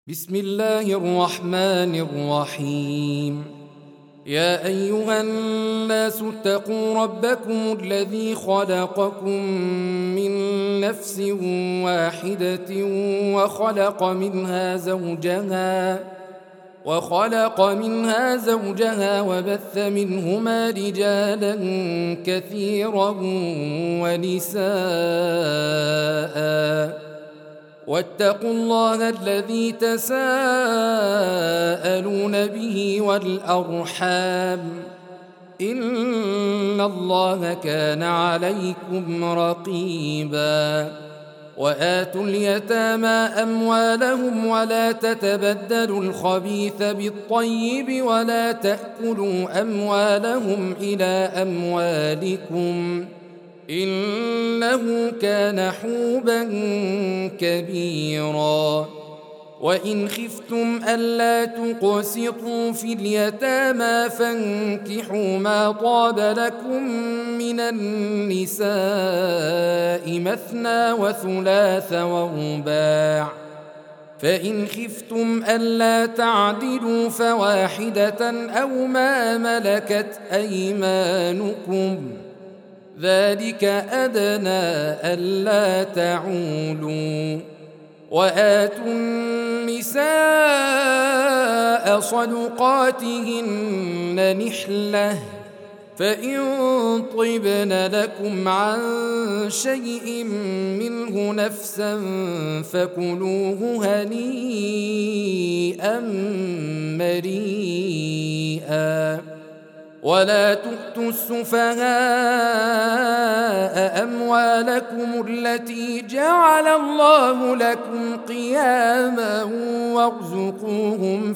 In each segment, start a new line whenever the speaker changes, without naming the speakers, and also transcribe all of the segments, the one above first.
بسم الله الرحمن الرحيم. يا أيها الناس اتقوا ربكم الذي خلقكم من نفس واحدة وخلق منها زوجها وبث منهما رجالا كثيرا ونساء، واتقوا الله الذي تساءلون به والأرحام، إن الله كان عليكم رقيبا. وآتوا اليتامى أموالهم ولا تتبدلوا الخبيث بالطيب ولا تأكلوا أموالهم إلى أموالكم إنه كان حوبا كبيرا. وإن خفتم ألا تقسطوا في اليتامى فانكحوا ما طاب لكم من النساء مثنى وثلاث ورباع، فإن خفتم ألا تعدلوا فواحدة أو ما ملكت أيمانكم ذلك أدنى ألا تعولوا. وآتوا النساء صدقاتهن نحلة، فإن طبن لكم عن شيء منه نفسا فكلوه هنيئا مريئا. ولا تؤتوا السفهاء أموالكم التي جعل الله لكم قياما وارزقوهم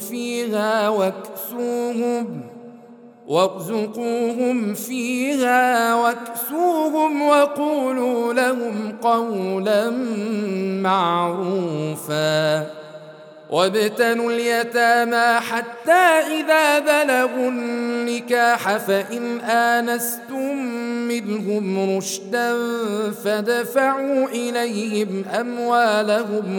فيها واكسوهم وقولوا لهم قولا معروفا. وابتلوا اليتامى حتى إذا بلغوا النكاح فإن آنستم منهم رشدا فادفعوا إليهم أموالهم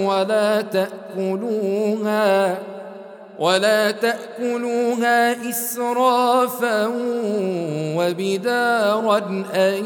ولا تأكلوها إسرافا وبدارا أن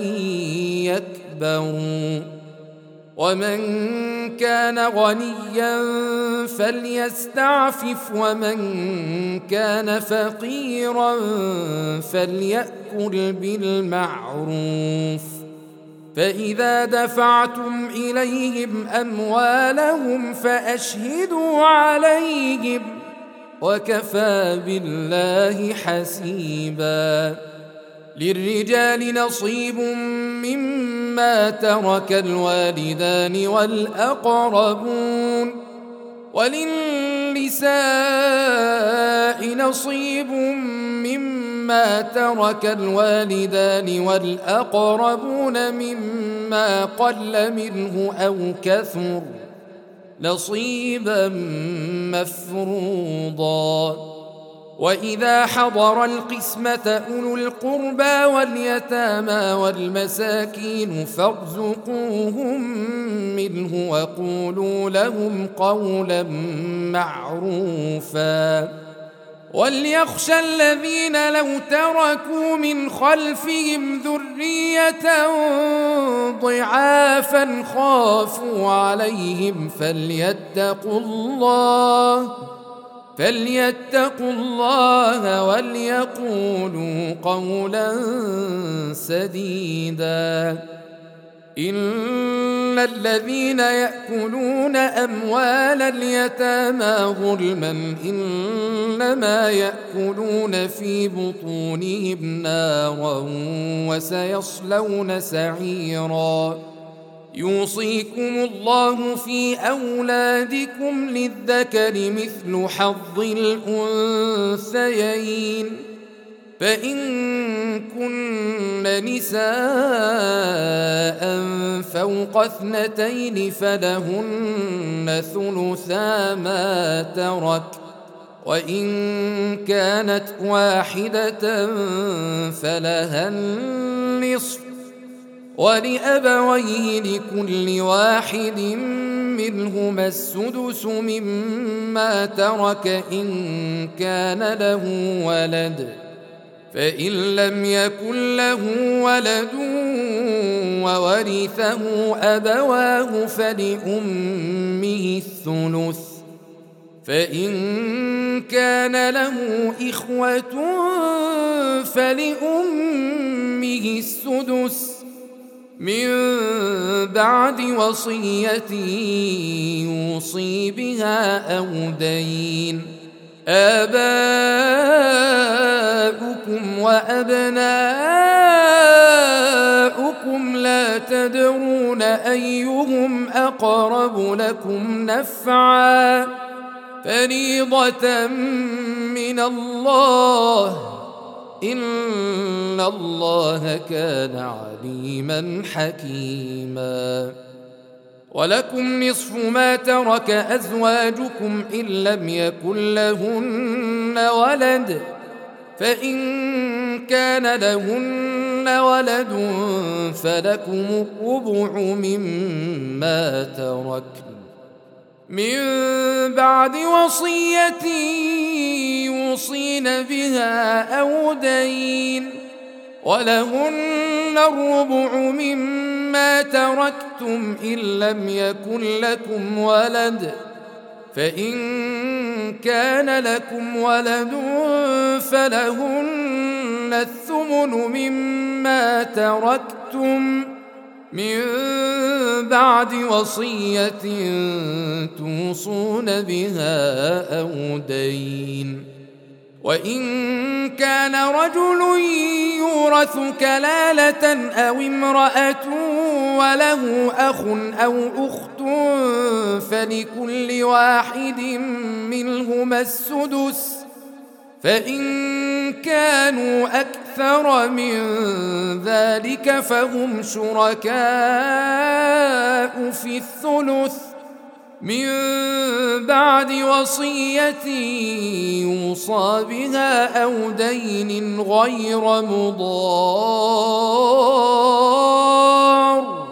يكبروا. ومن كان غنيا فليستعفف ومن كان فقيرا فليأكل بالمعروف. فإذا دفعتم إليهم أموالهم فأشهدوا عليهم وكفى بالله حسيبا. للرجال نصيب مما ترك الوالدان والأقربون، وللنساء نصيب مما ترك الوالدان والأقربون مما قل منه أو كثر نصيبا مفروضا. وإذا حضر القسمة أولو القربى واليتامى والمساكين فارزقوهم منه وقولوا لهم قولا معروفا. وليخشى الذين لو تركوا من خلفهم ذرية ضعافا خافوا عليهم فليتقوا الله وليقولوا قولا سديدا. إن الذين يأكلون أموال اليتامى ظلما إنما يأكلون في بطونهم نارا وسيصلون سعيرا. يوصيكم الله في أولادكم للذكر مثل حظ الأنثيين، فإن كن نساء فوق 2 فلهن ثلثا ما ترك، وإن كانت واحدة فلها النصف، ولأبويه لكل واحد منهما السدس مما ترك إن كان له ولد، فإن لم يكن له ولد وورثه أبواه فلأمه الثلث، فإن كان له إخوة فلأمه السدس من بعد وصية يوصي بها أو دين. آباؤكم وأبناؤكم لا تدرون أيهم أقرب لكم نفعا فريضة من الله إن الله كان عليما حكيما. ولكم نصف ما ترك أزواجكم إن لم يكن لهن ولد، فإن كان لهن ولد فلكم الربع مما تركن من بعد وصية يوصين بها أو دين، ولهن الربع مما تركتم إن لم يكن لكم ولد، فإن كان لكم ولد فلهن الثمن مما تركتم من بعد وصية توصون بها أو دين. وإن كان رجل يورث كلالة أو امرأة وله أخ أو أخت فلكل واحد منهما السدس، فإن كانوا أكثر من ذلك فهم شركاء في الثلث من بعد وصية يوصى بها أو دين غير مضار،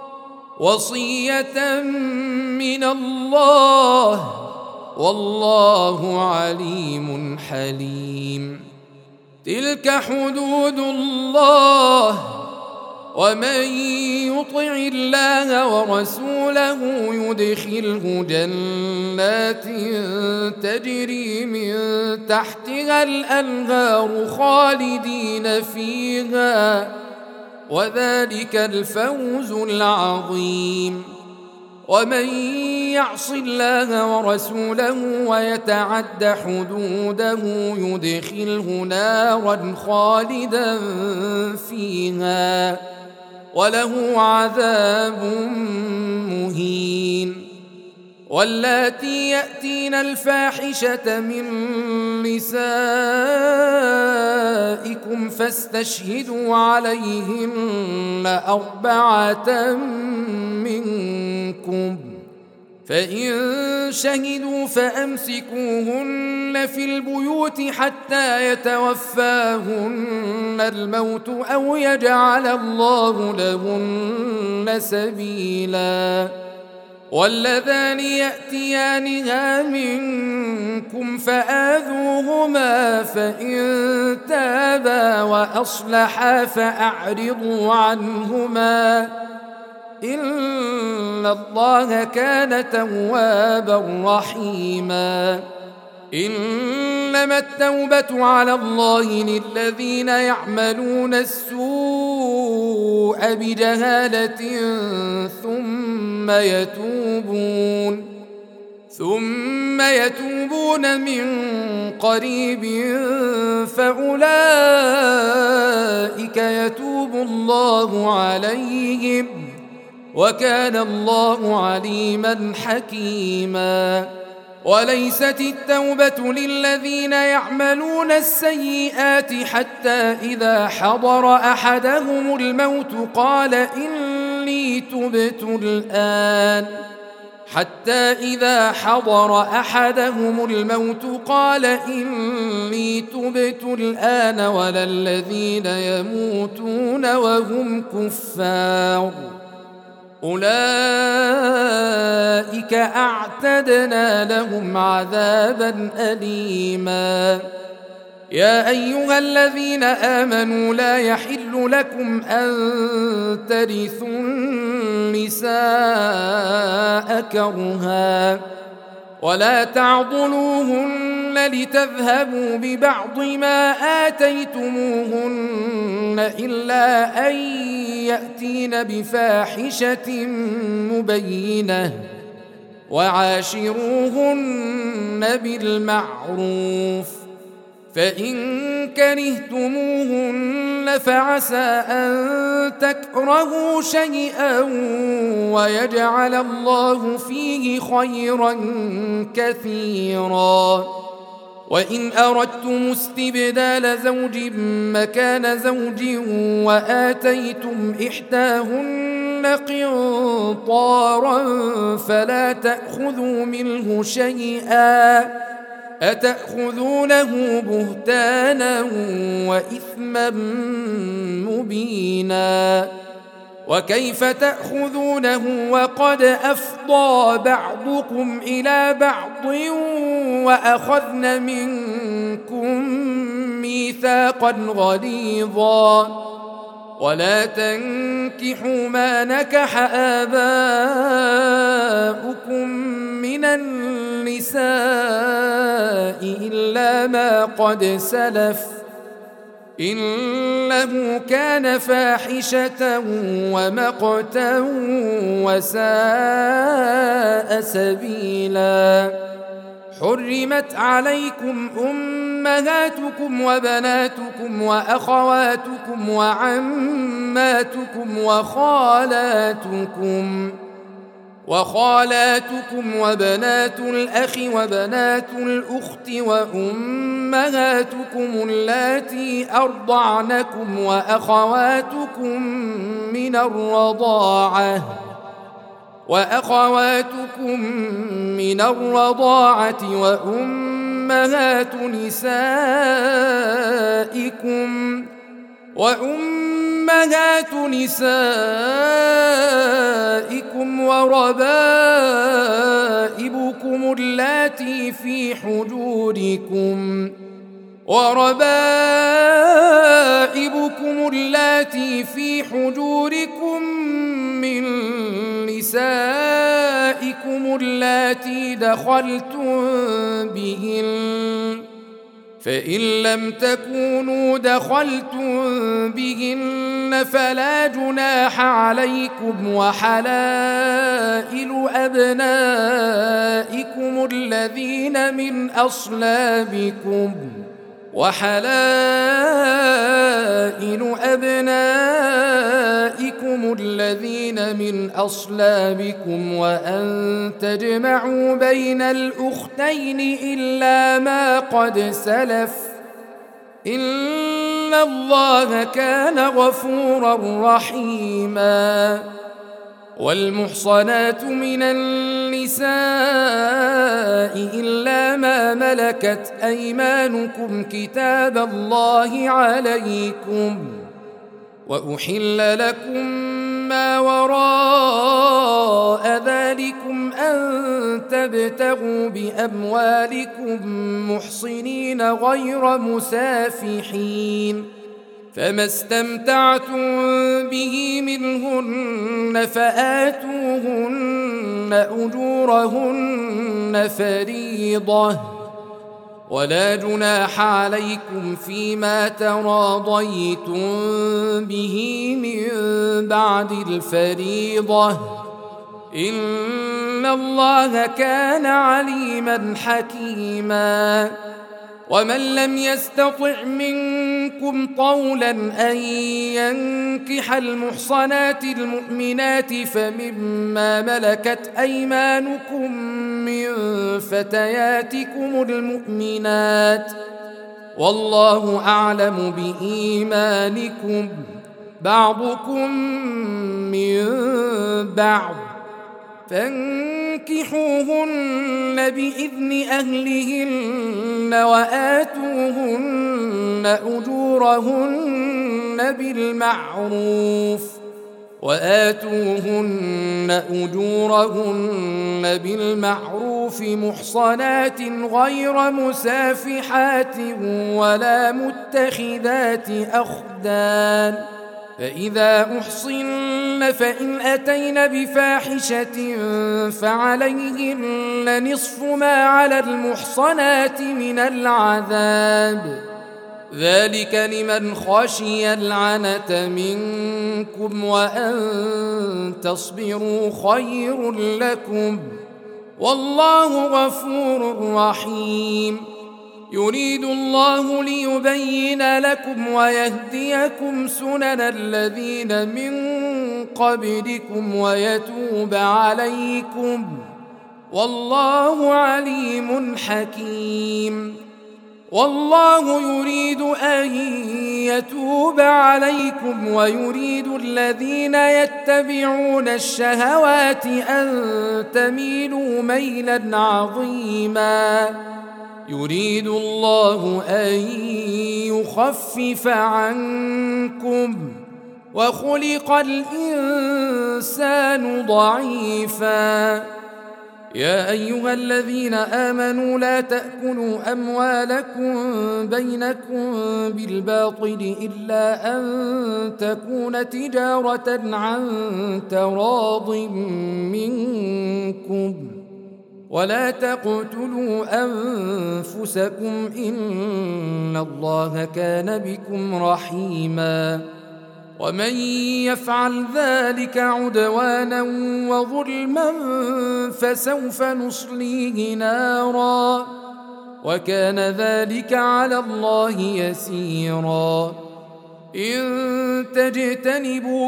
وصية من الله والله عليم حليم. تلك حدود الله، ومن يطع الله ورسوله يدخله جنات تجري من تحتها الأنهار خالدين فيها، وذلك الفوز العظيم. ومن يعص الله ورسوله ويتعد حدوده يدخله نارا خالدا فيها وله عذاب مهين. واللاتي يأتين الفاحشة من نسائكم فاستشهدوا عليهن 4 منكم، فإن شهدوا فأمسكوهن في البيوت حتى يتوفاهن الموت أو يجعل الله لهن سبيلا. واللذان يأتيانها منكم فآذوهما، فإن تابا وأصلحا فأعرضوا عنهما إن الله كان توابا رحيما. إنما التوبة على الله للذين يعملون السوء بجهالة ثم يتوبون من قريب فأولئك يتوب الله عليهم، وكان الله عليما حكيما. وليست التوبة للذين يعملون السيئات حتى إذا حضر أحدهم الموت قال إني تبت الآن ولا الذين يموتون وهم كفار أولئك أعتدنا لهم عذابا أليما. يا أيها الذين آمنوا لا يحل لكم أن ترثوا النساء كرها ولا تعضلوهن لتذهبوا ببعض ما آتيتموهن إلا أن يأتين بفاحشة مبينة وعاشروهن بالمعروف فإن كرهتموهن فعسى أن تكرهوا شيئا ويجعل الله فيه خيرا كثيرا. وإن أردتم استبدال زوج مكان زوج وآتيتم إحداهن قنطارا فلا تأخذوا منه شيئا أتأخذونه بهتانا وإثما مبينا. وكيف تأخذونه وقد أفضى بعضكم إلى بعض وأخذن منكم ميثاقا غليظا. ولا تنكحوا ما نكح آباؤكم من النساء إلا ما قد سلف إنه كان فاحشة ومقتا وساء سبيلا. حرمت عليكم أمهاتكم وبناتكم وأخواتكم وعماتكم وخالاتكم وبنات الأخ وبنات الأخت وأمهاتكم اللاتي أرضعنكم وأخواتكم من الرضاعة وأمهات نسائكم وربائبكم اللاتي في حجوركم من نسائكم اللاتي دخلتم بهن فإن لم تكونوا دخلتم بهن فلا جناح عليكم وحلائل أبنائكم الذين من أصلابكم وأن تجمعوا بين الأختين إلا ما قد سلف إن الله كان غفورا رحيما. والمحصنات من النساء إلا ما ملكت أيمانكم كتاب الله عليكم وأحل لكم ما وراء ذلكم أن تبتغوا بأموالكم محصنين غير مسافحين فما استمتعتم به منهن فآتوهن أجورهن فريضة ولا جناح عليكم فيما تراضيتم به من بعد الفريضة إن الله كان عليما حكيما. ومن لم يستطع منكم طولا أن ينكح المحصنات المؤمنات فمما ملكت أيمانكم من فتياتكم المؤمنات والله أعلم بإيمانكم بعضكم من بعض فانكحوهن بإذن أهلهن وآتوهن أجورهن بالمعروف وآتوهن أجورهن بالمعروف محصنات غير مسافحات ولا متخذات أخدان، فإذا أحصن فإن أتين بفاحشة فعليهن نصف ما على المحصنات من العذاب، ذلك لمن خشي العنة منكم وأن تصبروا خير لكم والله غفور رحيم. يريد الله ليبين لكم ويهديكم سنن الذين من قبلكم ويتوب عليكم والله عليم حكيم. والله يريد أن يتوب عليكم ويريد الذين يتبعون الشهوات أن تميلوا ميلا عظيما. يريد الله أن يخفف عنكم وخلق الإنسان ضعيفا. يا أيها الذين آمنوا لا تأكلوا أموالكم بينكم بالباطل إلا أن تكون تجارة عن تراض منكم ولا تقتلوا أنفسكم إن الله كان بكم رحيما. ومن يفعل ذلك عدوانا وظلما فسوف نصليه نارا وكان ذلك على الله يسيرا. إن تجتنبوا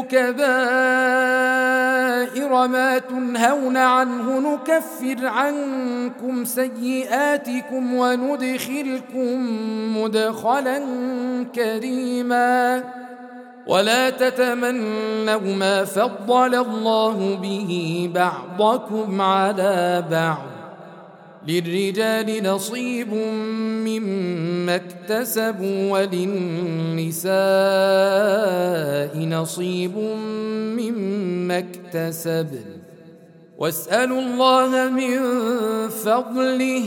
كبائر ما تنهون عنه نكفر عنكم سيئاتكم وندخلكم مدخلا كريما. ولا تتمنوا ما فضل الله به بعضكم على بعض، للرجال نصيب مما اكتسبوا وللنساء نصيب مما اكتسبن واسألوا الله من فضله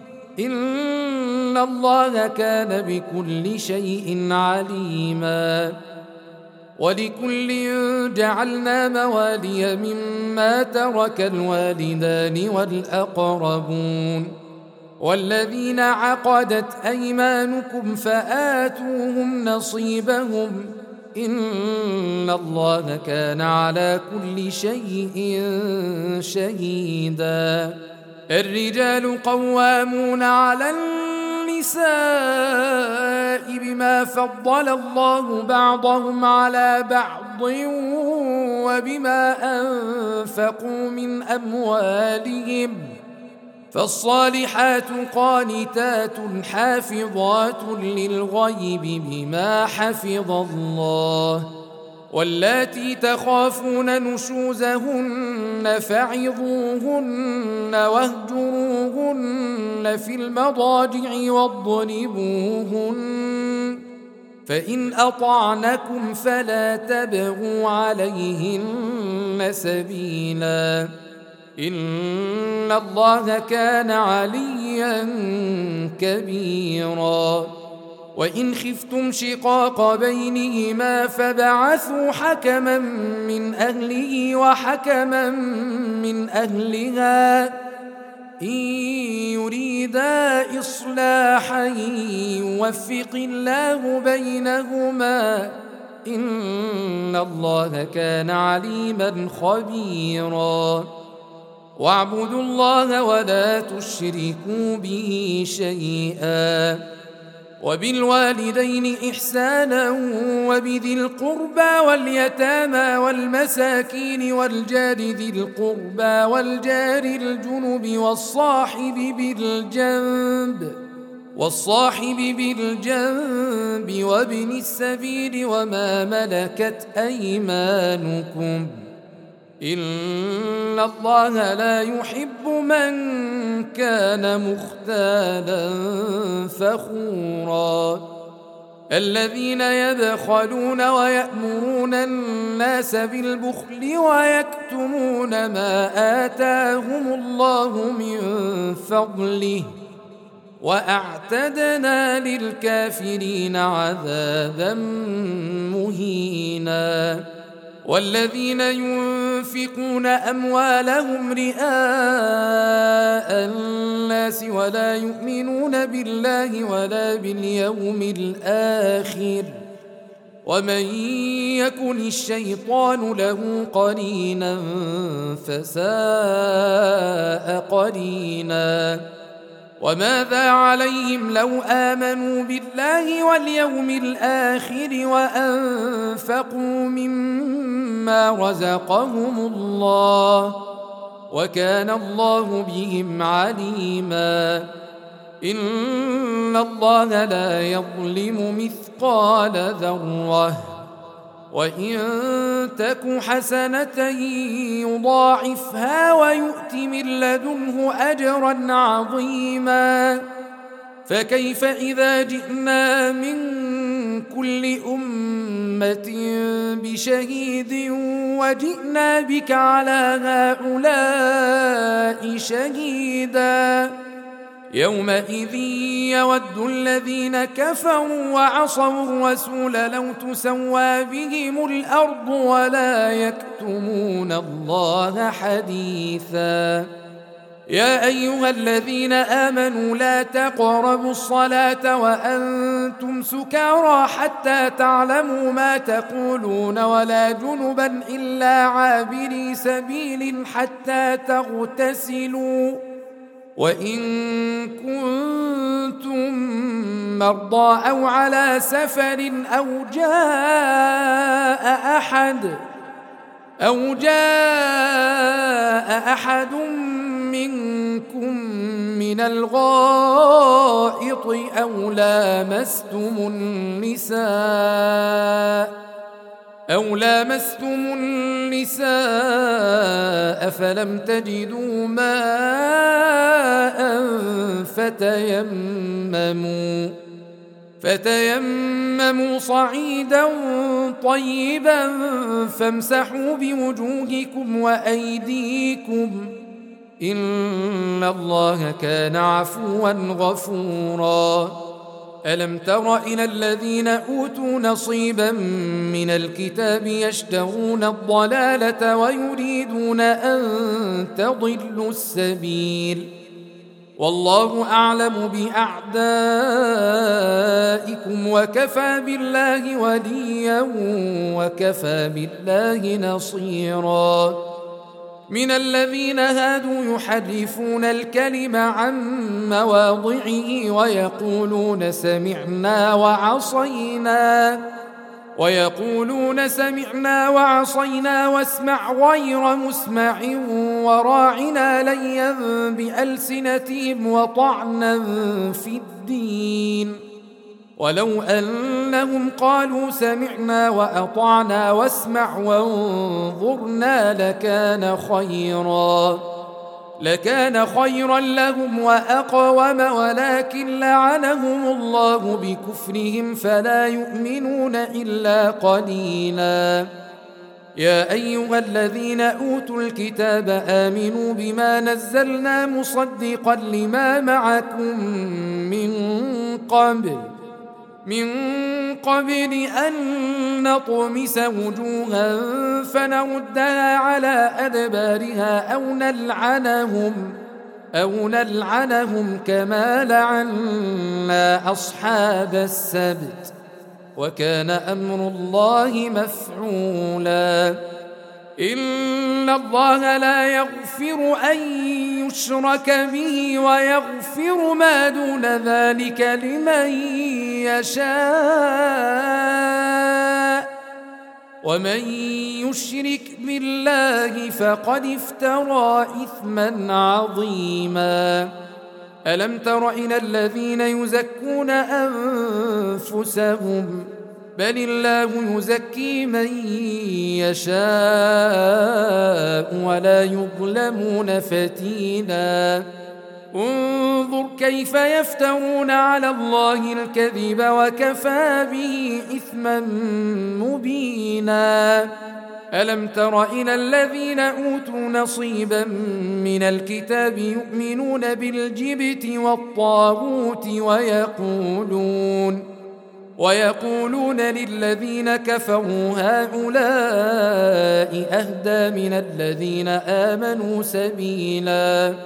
إن الله كان بكل شيء عليما. ولكل جعلنا موالي مما ترك الوالدان والأقربون والذين عقدت أيمانكم فآتوهم نصيبهم إن الله كان على كل شيء شهيدا. الرجال قوامون على النساء بما فضل الله بعضهم على بعض وبما أنفقوا من أموالهم، فالصالحات قانتات حافظات للغيب بما حفظ الله. واللاتي تخافون نشوزهن فعظوهن واهجروهن في المضاجع واضربوهن، فإن أطعنكم فلا تبغوا عليهن سبيلا إن الله كان عليا كبيرا. وإن خفتم شقاق بينهما فبعثوا حكما من أهله وحكما من أهلها إن يريدا إصلاحا يوفق الله بينهما إن الله كان عليما خبيرا. واعبدوا الله ولا تشركوا به شيئا وبالوالدين إحسانا وبذي القربى واليتامى والمساكين والجار ذي القربى والجار الجنب والصاحب بالجنب وابن السبيل وما ملكت أيمانكم إن الله لا يحب من كان مختالا فخورا. الذين يبخلون ويأمرون الناس بالبخل ويكتمون ما آتاهم الله من فضله وأعتدنا للكافرين عذابا مهينا والذين ينفقون أموالهم رئاء الناس ولا يؤمنون بالله ولا باليوم الآخر ومن يكن الشيطان له قرينا فساء قرينا وماذا عليهم لو آمنوا بالله واليوم الآخر وأنفقوا مما رزقهم الله وكان الله بهم عليما إن الله لا يظلم مثقال ذرة وإن تك حسنة يضاعفها ويؤت من لدنه أجرا عظيما فكيف إذا جئنا من كل أمة بشهيد وجئنا بك على هؤلاء شهيدا يومئذ يود الذين كفروا وعصوا الرسول لو تسوى بهم الأرض ولا يكتمون الله حديثا يا أيها الذين آمنوا لا تقربوا الصلاة وأنتم سكارى حتى تعلموا ما تقولون ولا جنبا إلا عابري سبيل حتى تغتسلوا وإن كنتم مرضى أو على سفر أو جاء أحد منكم من الغائط أو لامستم النساء فلم تجدوا ماء فتيمموا صعيدا طيبا فامسحوا بوجوهكم وأيديكم إن الله كان عفوا غفورا ألم تر إلى الذين أوتوا نصيبا من الكتاب يشترون الضلالة ويريدون أن تضلوا السبيل والله أعلم بأعدائكم وكفى بالله وليا وكفى بالله نصيرا من الذين هادوا يحرفون الكلم عن مواضعه ويقولون سمعنا وعصينا واسمع غير مسمع وراعنا ليا بألسنتهم وطعنا في الدين ولو أنهم قالوا سمعنا وأطعنا واسمع وانظرنا لكان خيرا لهم وأقوم ولكن لعنهم الله بكفرهم فلا يؤمنون إلا قليلا يا أيها الذين أوتوا الكتاب آمنوا بما نزلنا مصدقا لما معكم من قبل أن نطمس وجوها فنردها على أدبارها أو نلعنهم كما لعنا أصحاب السبت وكان أمر الله مفعولا إن الله لا يغفر أن يشرك به ويغفر ما دون ذلك لمن يشاء ومن يشرك بالله فقد افترى إثما عظيما ألم تر إلى الذين يزكون أنفسهم بل الله يزكي من يشاء ولا يظلمون فتيلا انظر كيف يفترون على الله الكذب وكفى به إثما مبينا. ألم تر إلى الذين أوتوا نصيبا من الكتاب يؤمنون بالجبت والطاغوت ويقولون للذين كفروا هؤلاء أهدى من الذين آمنوا سبيلا.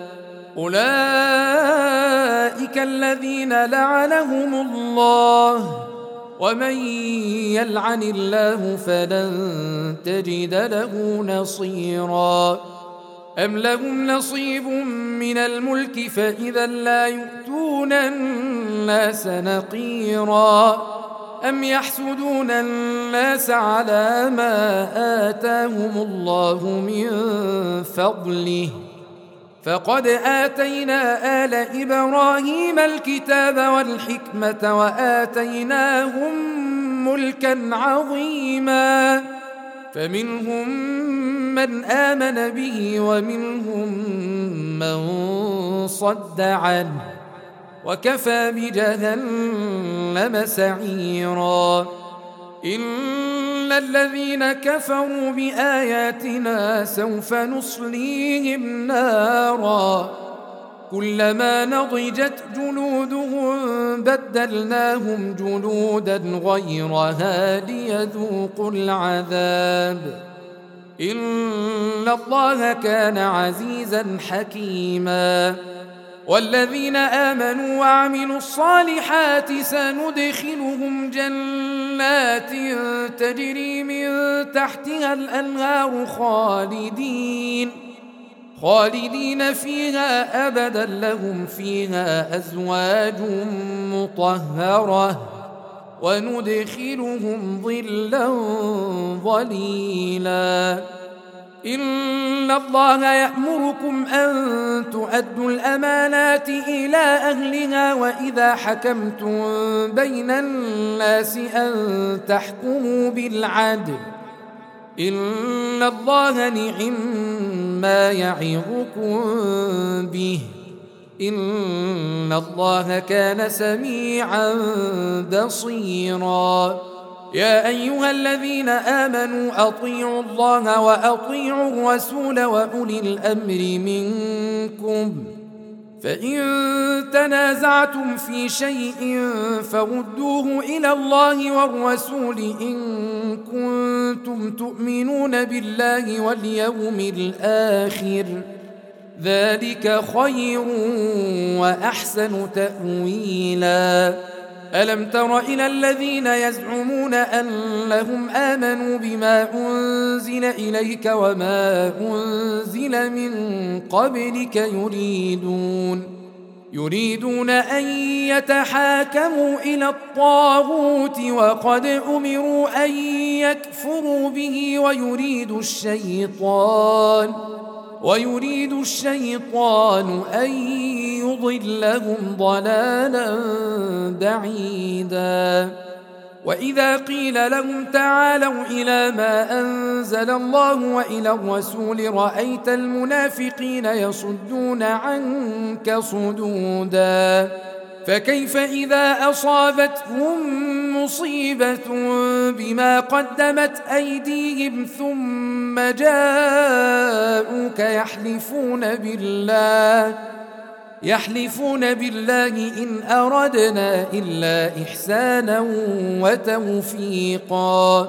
أولئك الذين لعنهم الله ومن يلعن الله فلن تجد له نصيرا. أم لهم نصيب من الملك فإذا لا يؤتون الناس نقيرا. أم يحسدون الناس على ما آتاهم الله من فضله فقد آتينا آل إبراهيم الكتاب والحكمة وآتيناهم ملكا عظيما. فمنهم من آمن به ومنهم من صد عنه وكفى بجهنم سعيرا. إن الذين كفروا بآياتنا سوف نصليهم نارا كلما نضجت جلودهم بدلناهم جلودا غيرها ليذوقوا العذاب إن الله كان عزيزا حكيما. والذين آمنوا وعملوا الصالحات سندخلهم جنات تجري من تحتها الأنهار خالدين فيها أبدا لهم فيها أزواج مطهرة وندخلهم ظلا ظليلا. إن الله يأمركم أن تؤدوا الأمانات إلى أهلها وإذا حكمتم بين الناس أن تحكموا بالعدل إن الله نعم ما يعظكم به إن الله كان سميعا بصيرا. يا أيها الذين آمنوا أطيعوا الله وأطيعوا الرسول وأولي الأمر منكم فإن تنازعتم في شيء فردوه إلى الله والرسول إن كنتم تؤمنون بالله واليوم الآخر ذلك خير وأحسن تأويلا. ألم تر إلى الذين يزعمون أنهم آمنوا بما أنزل إليك وما أنزل من قبلك يريدون أن يتحاكموا إلى الطاغوت وقد أمروا أن يكفروا به ويريد الشيطان أن يضلهم ضلالا بعيدا. وإذا قيل لهم تعالوا إلى ما أنزل الله وإلى الرسول رأيت المنافقين يصدون عنك صدودا. فكيف إذا أصابتهم مصيبة بما قدمت أيديهم ثم جاءوك يحلفون بالله إن أردنا إلا إحسانا وتوفيقا.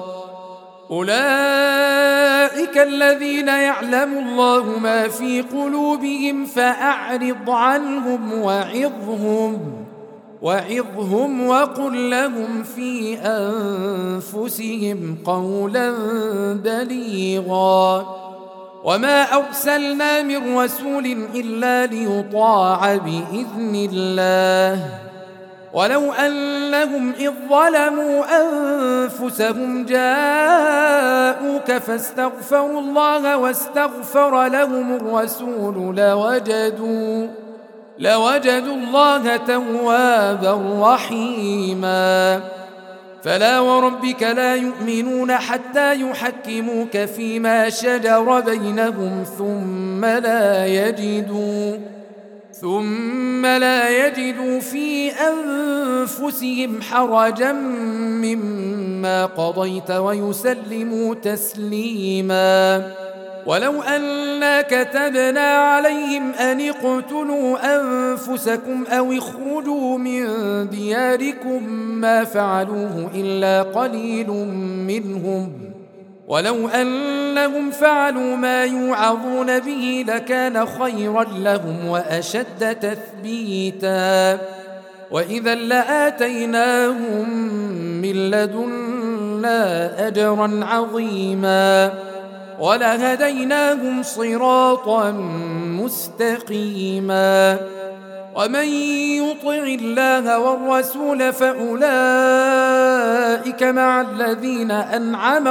أولئك الذين يعلم الله ما في قلوبهم فأعرض عنهم وعظهم وقل لهم في أنفسهم قولا بليغا. وما أرسلنا من رسول إلا ليطاع بإذن الله ولو أنهم إذ ظلموا أنفسهم جاءوك فاستغفروا الله واستغفر لهم الرسول لوجدوا الله توابا رحيما. فلا وربك لا يؤمنون حتى يحكموك فيما شجر بينهم ثم ثم لا يجدوا في أنفسهم حرجا مما قضيت ويسلموا تسليما. ولو أنا كتبنا عليهم أن اقتلوا أنفسكم أو اخرجوا من دياركم ما فعلوه إلا قليل منهم، ولو أنهم فعلوا ما يوعظون به لكان خيرا لهم وأشد تثبيتا، وإذا لآتيناهم من لدنا أجرا عظيما ولهديناهم صراطا مستقيما. ومن يطع الله والرسول فأولئك مع الذين أنعم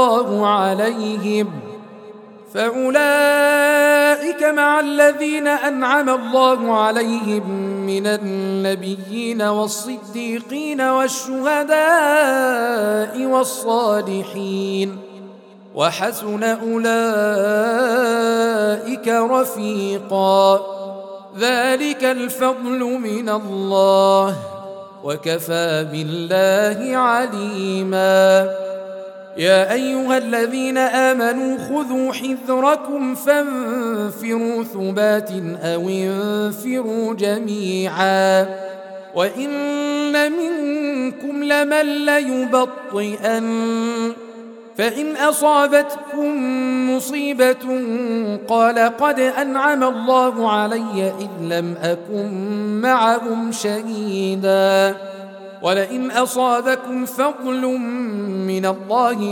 الله عليهم من النبيين والصديقين والشهداء والصالحين، وحسن أولئك رفيقا. ذلك الفضل من الله وكفى بالله عليما. يا أيها الذين آمنوا خذوا حذركم فانفروا ثبات أو انفروا جميعا، وإن منكم لمن ليبطئن فإن أصابتكم مصيبة قال قد أنعم الله علي إذ لم أكن معهم شهيدا، ولئن أصابكم فضل من الله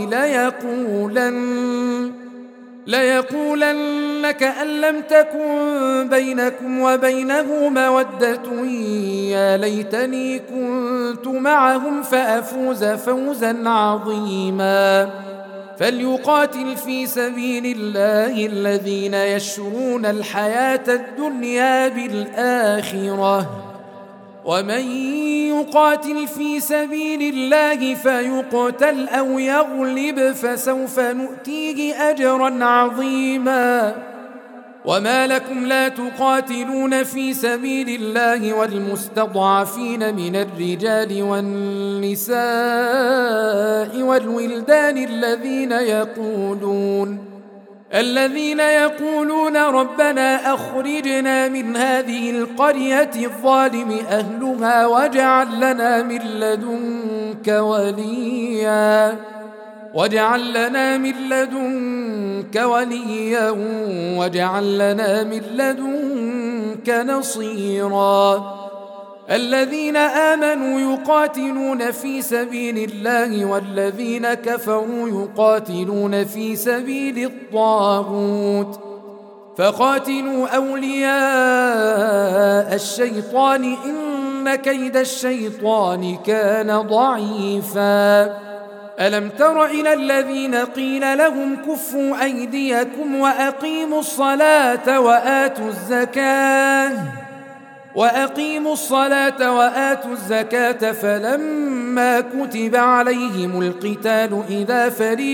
ليقولن كأن لم تكن بينكم وبينه مودة يا ليتني كنت معهم فأفوز فوزا عظيما. فليقاتل في سبيل الله الذين يشرون الحياة الدنيا بالآخرة، ومن يقاتل في سبيل الله فيقتل أو يغلب فسوف نؤتيه أجرا عظيما. وما لكم لا تقاتلون في سبيل الله والمستضعفين من الرجال والنساء والولدان الذين يقولون ربنا أخرجنا من هذه القرية الظالم أهلها واجعل لنا من لدنك وليا واجعل لنا من لدنك نصيرا. الذين آمنوا يقاتلون في سبيل الله والذين كفروا يقاتلون في سبيل الطاغوت، فقاتلوا أولياء الشيطان إن كيد الشيطان كان ضعيفا. ألم تر إلى الذين قيل لهم كفوا أيديكم وأقيموا الصلاة وآتوا الزكاة فلما كتب عليهم القتال إذا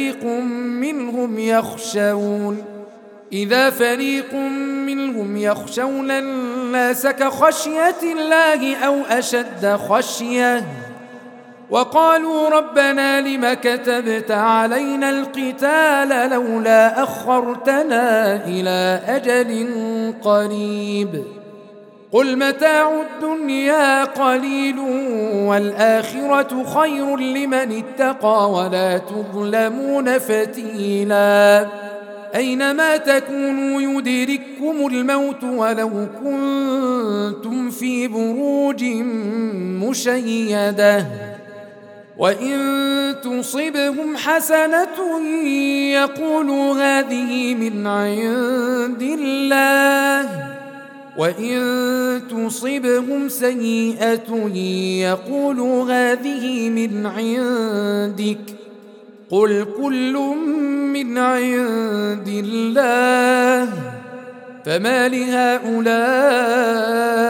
فريق منهم يخشون الناس كخشية الله أو أشد خشية، وقالوا ربنا لم كتبت علينا القتال لولا أخرتنا إلى أجل قريب قل متاع الدنيا قليل والآخرة خير لمن اتقى ولا تظلمون فتيلا. أينما تكونوا يدرككم الموت ولو كنتم في بروج مشيدة، وإن تصبهم حسنة يقولوا هذه من عند الله، وإن تصبهم سيئة يقولوا هذه من عندك، قل كل من عند الله. فما لهؤلاء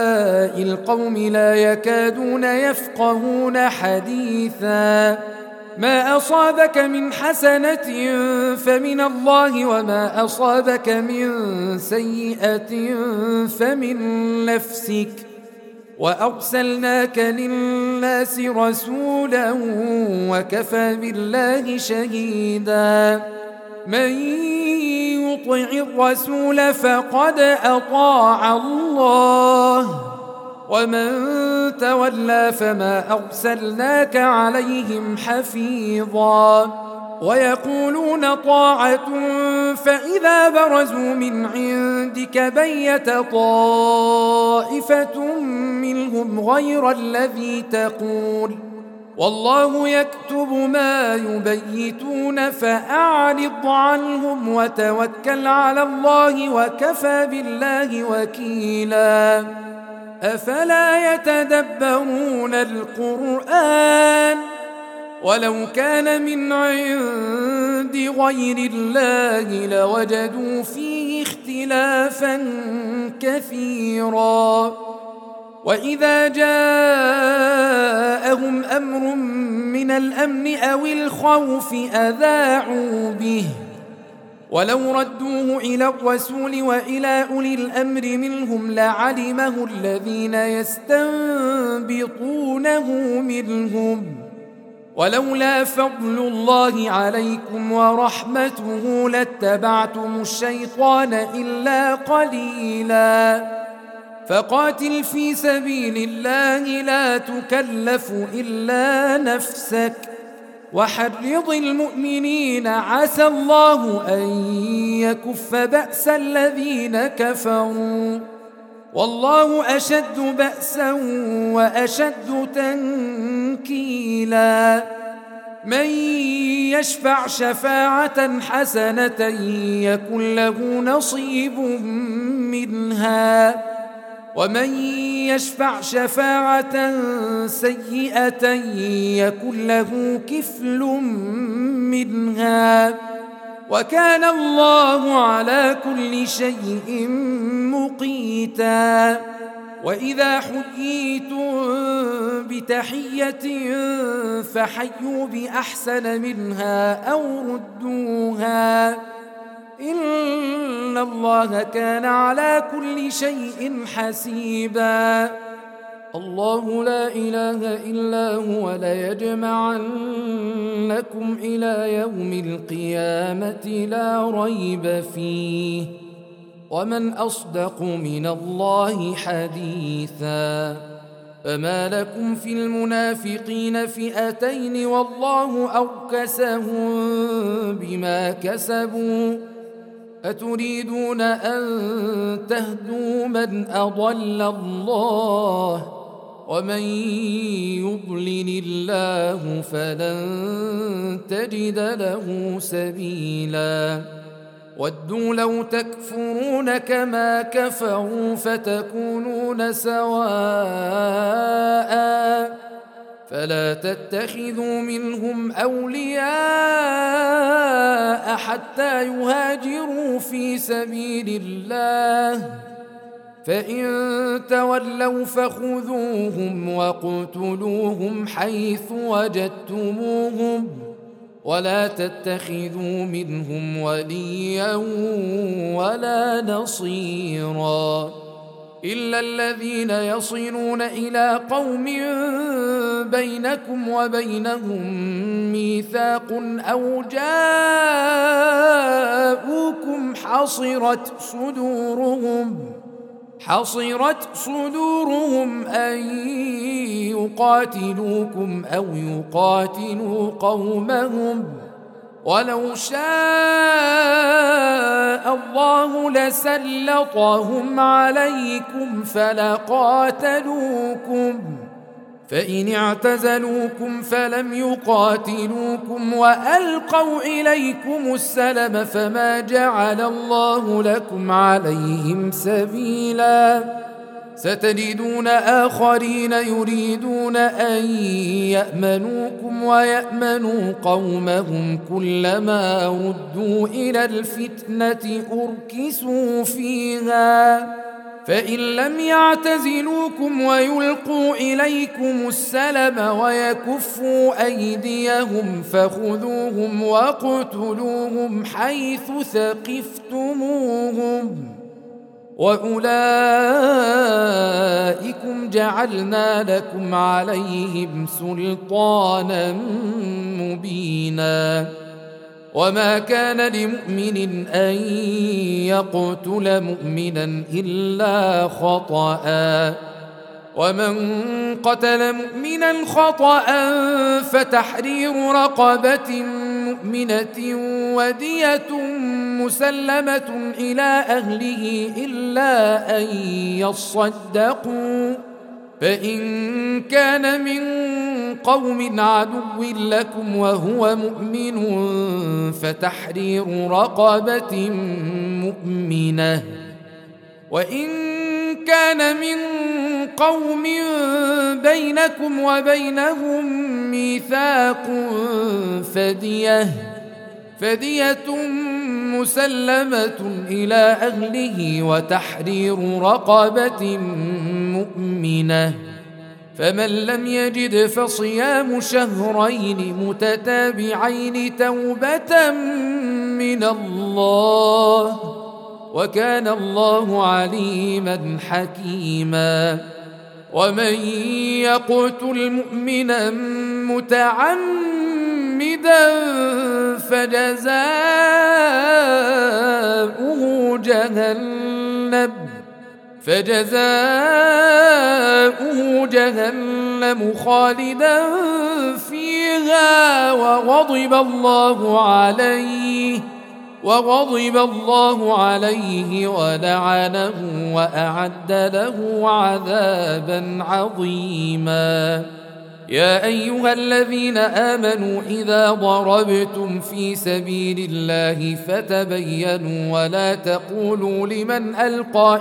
القوم لا يكادون يفقهون حديثا ما أصابك من حسنة فمن الله وما أصابك من سيئة فمن نفسك وأرسلناك للناس رسولا وكفى بالله شهيدا من يطع الرسول فقد أطاع الله ومن تولى فما أرسلناك عليهم حفيظا ويقولون طاعة فإذا برزوا من عندك بيت طائفة منهم غير الذي تقول والله يكتب ما يبيتون فأعرض عنهم وتوكل على الله وكفى بالله وكيلا أفلا يتدبرون القرآن ولو كان من عند غير الله لوجدوا فيه اختلافا كثيرا وإذا جاءهم أمر من الأمن أو الخوف أذاعوا به ولو ردوه إلى الرسول وإلى أولي الأمر منهم لعلمه الذين يستنبطونه منهم ولولا فضل الله عليكم ورحمته لاتبعتم الشيطان إلا قليلا فقاتل في سبيل الله لا تكلف إلا نفسك وحرض المؤمنين عسى الله أن يكف بأس الذين كفروا والله أشد بأسا وأشد تنكيلا من يشفع شفاعة حسنة يكن له نصيب منها ومن يشفع شفاعة سيئة يكن له كفل منها وكان الله على كل شيء مقيتا وإذا حييتم بتحية فحيوا بأحسن منها أو ردوها إن الله كان على كل شيء حسيبا الله لا إله إلا هو ليجمعنكم إلى يوم القيامة لا ريب فيه ومن أصدق من الله حديثا فما لكم في المنافقين فئتين والله أركسهم بما كسبوا أتريدون أن تهدوا من أضل الله ومن يضلل الله فلن تجد له سبيلا ودوا لو تكفرون كما كفروا فتكونون سواء فلا تتخذوا منهم أولياء حتى يهاجروا في سبيل الله فإن تولوا فخذوهم واقتلوهم حيث وجدتموهم ولا تتخذوا منهم وليا ولا نصيرا إلا الذين يصلون إلى قوم بينكم وبينهم ميثاق أو جاءوكم حصرت صدورهم أن يقاتلوكم أو يقاتلوا قومهم ولو شاء الله لسلطهم عليكم فلقاتلوكم فإن اعتزلوكم فلم يقاتلوكم وألقوا إليكم السلم فما جعل الله لكم عليهم سبيلا ستجدون آخرين يريدون أن يأمنوكم ويأمنوا قومهم كلما ردوا إلى الفتنة أركسوا فيها فإن لم يعتزلوكم ويلقوا إليكم السلم ويكفوا أيديهم فخذوهم واقتلوهم حيث ثقفتموهم وأولئكم جعلنا لكم عليهم سلطانا مبينا وما كان لمؤمن أن يقتل مؤمنا إلا خطأ ومن قتل مؤمنا خطأ فتحرير رقبة مؤمنة ودية مسلمة إلى أهله إلا أن يصدقوا فإن كان من قوم عدو لكم وهو مؤمن فتحرير رقبة مؤمنة وإن كان من قوم بينكم وبينهم ميثاق فدية مسلمة إلى أهله وتحرير رقبة مؤمنة فمن لم يجد فصيام شهرين متتابعين توبة من الله وكان الله عليما حكيما ومن يقتل مؤمنا متعمدا فجزاؤه جهنم خالدا فيها وغضب الله عليه ولعنه وأعد له عذابا عظيما يا أيها الذين آمنوا إذا ضربتم في سبيل الله فتبينوا ولا تقولوا لمن ألقى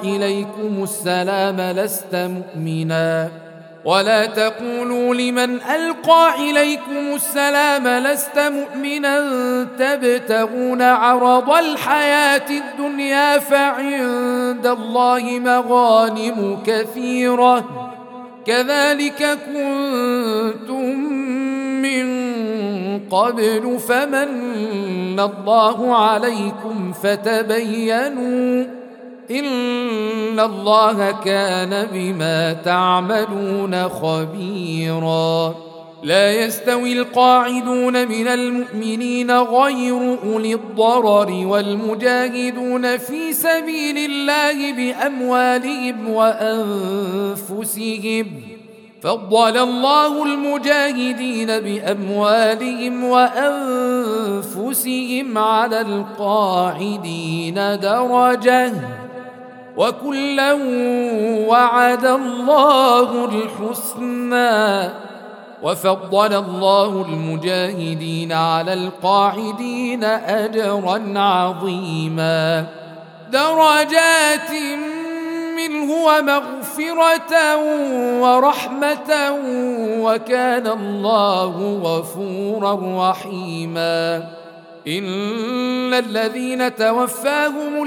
إليكم السلام لست مؤمنا تبتغون عرض الحياة الدنيا فعند الله مغانم كثيرة كذلك كنتم من قبل فمن الله عليكم فتبينوا إن الله كان بما تعملون خبيرا لا يستوي القاعدون من المؤمنين غير أولي الضرر والمجاهدون في سبيل الله بأموالهم وأنفسهم فضل الله المجاهدين بأموالهم وأنفسهم على القاعدين درجة وكلا وعد الله الحسنى وفضل الله المجاهدين على القاعدين أجرا عظيما درجات منه ومغفرة ورحمة وكان الله غفورا رحيما إن الذين توفاهم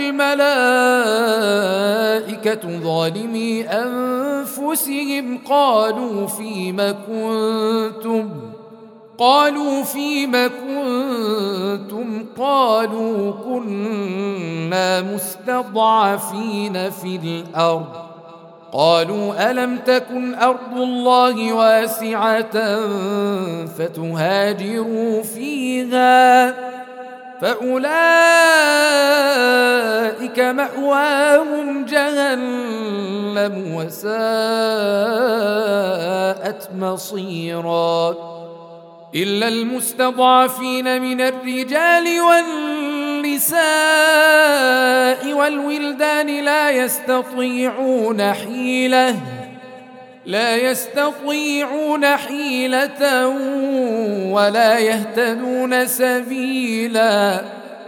الملائكة ظالمي أنفسهم قالوا فيم كنتم قالوا كنا مستضعفين في الأرض قالوا ألم تكن أرض الله واسعة فتهاجروا فيها فأولئك مأواهم جهنم وساءت مصيرا إلا المستضعفين من الرجال والنساء والولدان لا يستطيعون حيلة ولا يهتدون سبيلا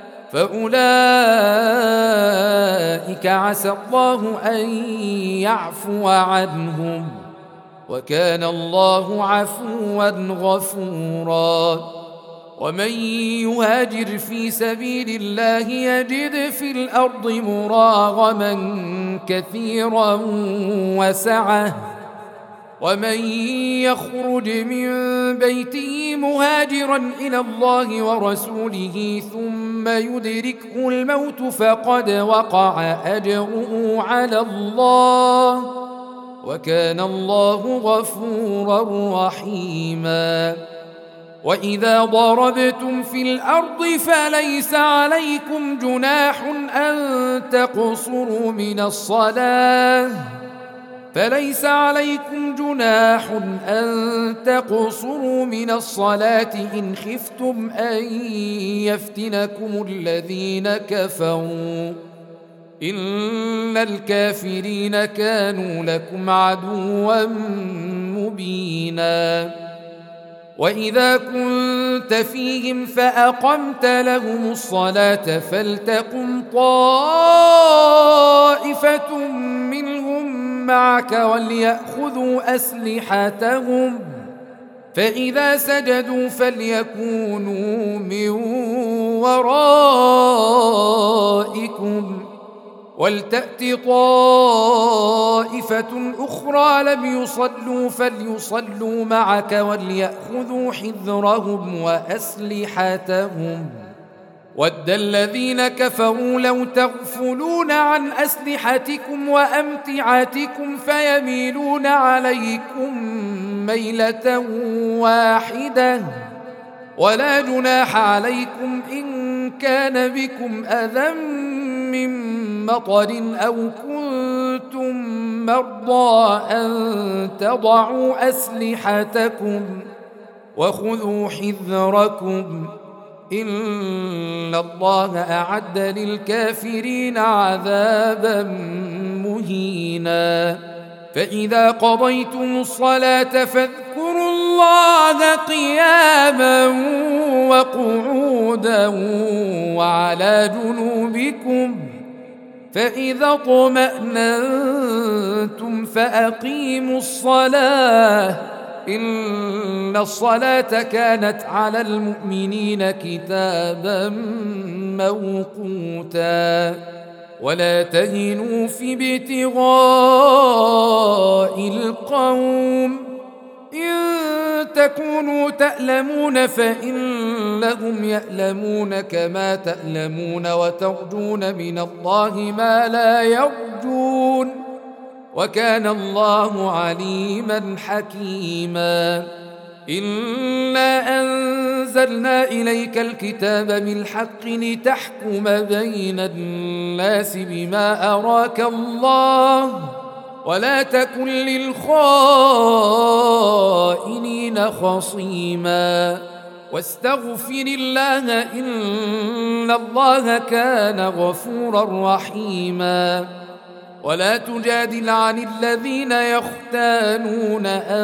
فأولئك عسى الله أن يعفو عنهم وكان الله عفوا غفورا ومن يهاجر في سبيل الله يجد في الأرض مراغما كثيرا وسعة ومن يخرج من بيته مهاجرا إلى الله ورسوله ثم يدركه الموت فقد وقع أجره على الله وكان الله غفورا رحيما وإذا ضربتم في الأرض فليس عليكم جناح أن تقصروا من الصلاة إن خفتم أن يفتنكم الذين كفروا إن الكافرين كانوا لكم عدوا مبينا وإذا كنت فيهم فأقمت لهم الصلاة فلتقم طائفة منهم معك وليأخذوا أسلحتهم فإذا سجدوا فليكونوا من ورائكم ولتأت طائفة أخرى لم يصلوا فليصلوا معك وليأخذوا حذرهم وأسلحتهم ود الذين كفروا لو تغفلون عن أسلحتكم وأمتعتكم فيميلون عليكم ميلة واحدة ولا جناح عليكم إن كان بكم أذى من مطر أو كنتم مرضى أن تضعوا أسلحتكم وخذوا حذركم إن الله أعد للكافرين عذابا مهينا فإذا قضيتم الصلاة فاذكروا الله قياما وقعودا وعلى جنوبكم فإذا اطمأننتم فأقيموا الصلاة إن الصلاة كانت على المؤمنين كتابا موقوتا ولا تهنوا في ابتغاء القوم إن تكونوا تألمون فإنهم يألمون كما تألمون وترجون من الله ما لا يرجون وكان الله عليما حكيما إنا أنزلنا إليك الكتاب بالحق لتحكم بين الناس بما أراك الله ولا تكن للخائنين خصيما واستغفر الله إن الله كان غفورا رحيما ولا تجادل عن الذين يختانون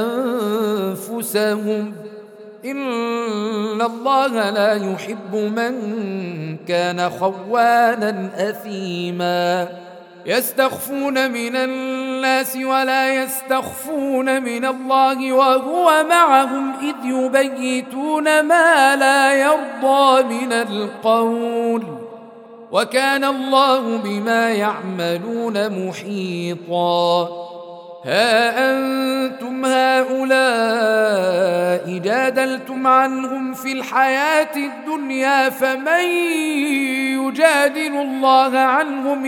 أنفسهم إن الله لا يحب من كان خوانا أثيما يستخفون من الناس ولا يستخفون من الله وهو معهم إذ يبيتون ما لا يرضى من القول وكان الله بما يعملون محيطا ها أنتم هؤلاء جادلتم عنهم في الحياة الدنيا فمن يجادل الله عنهم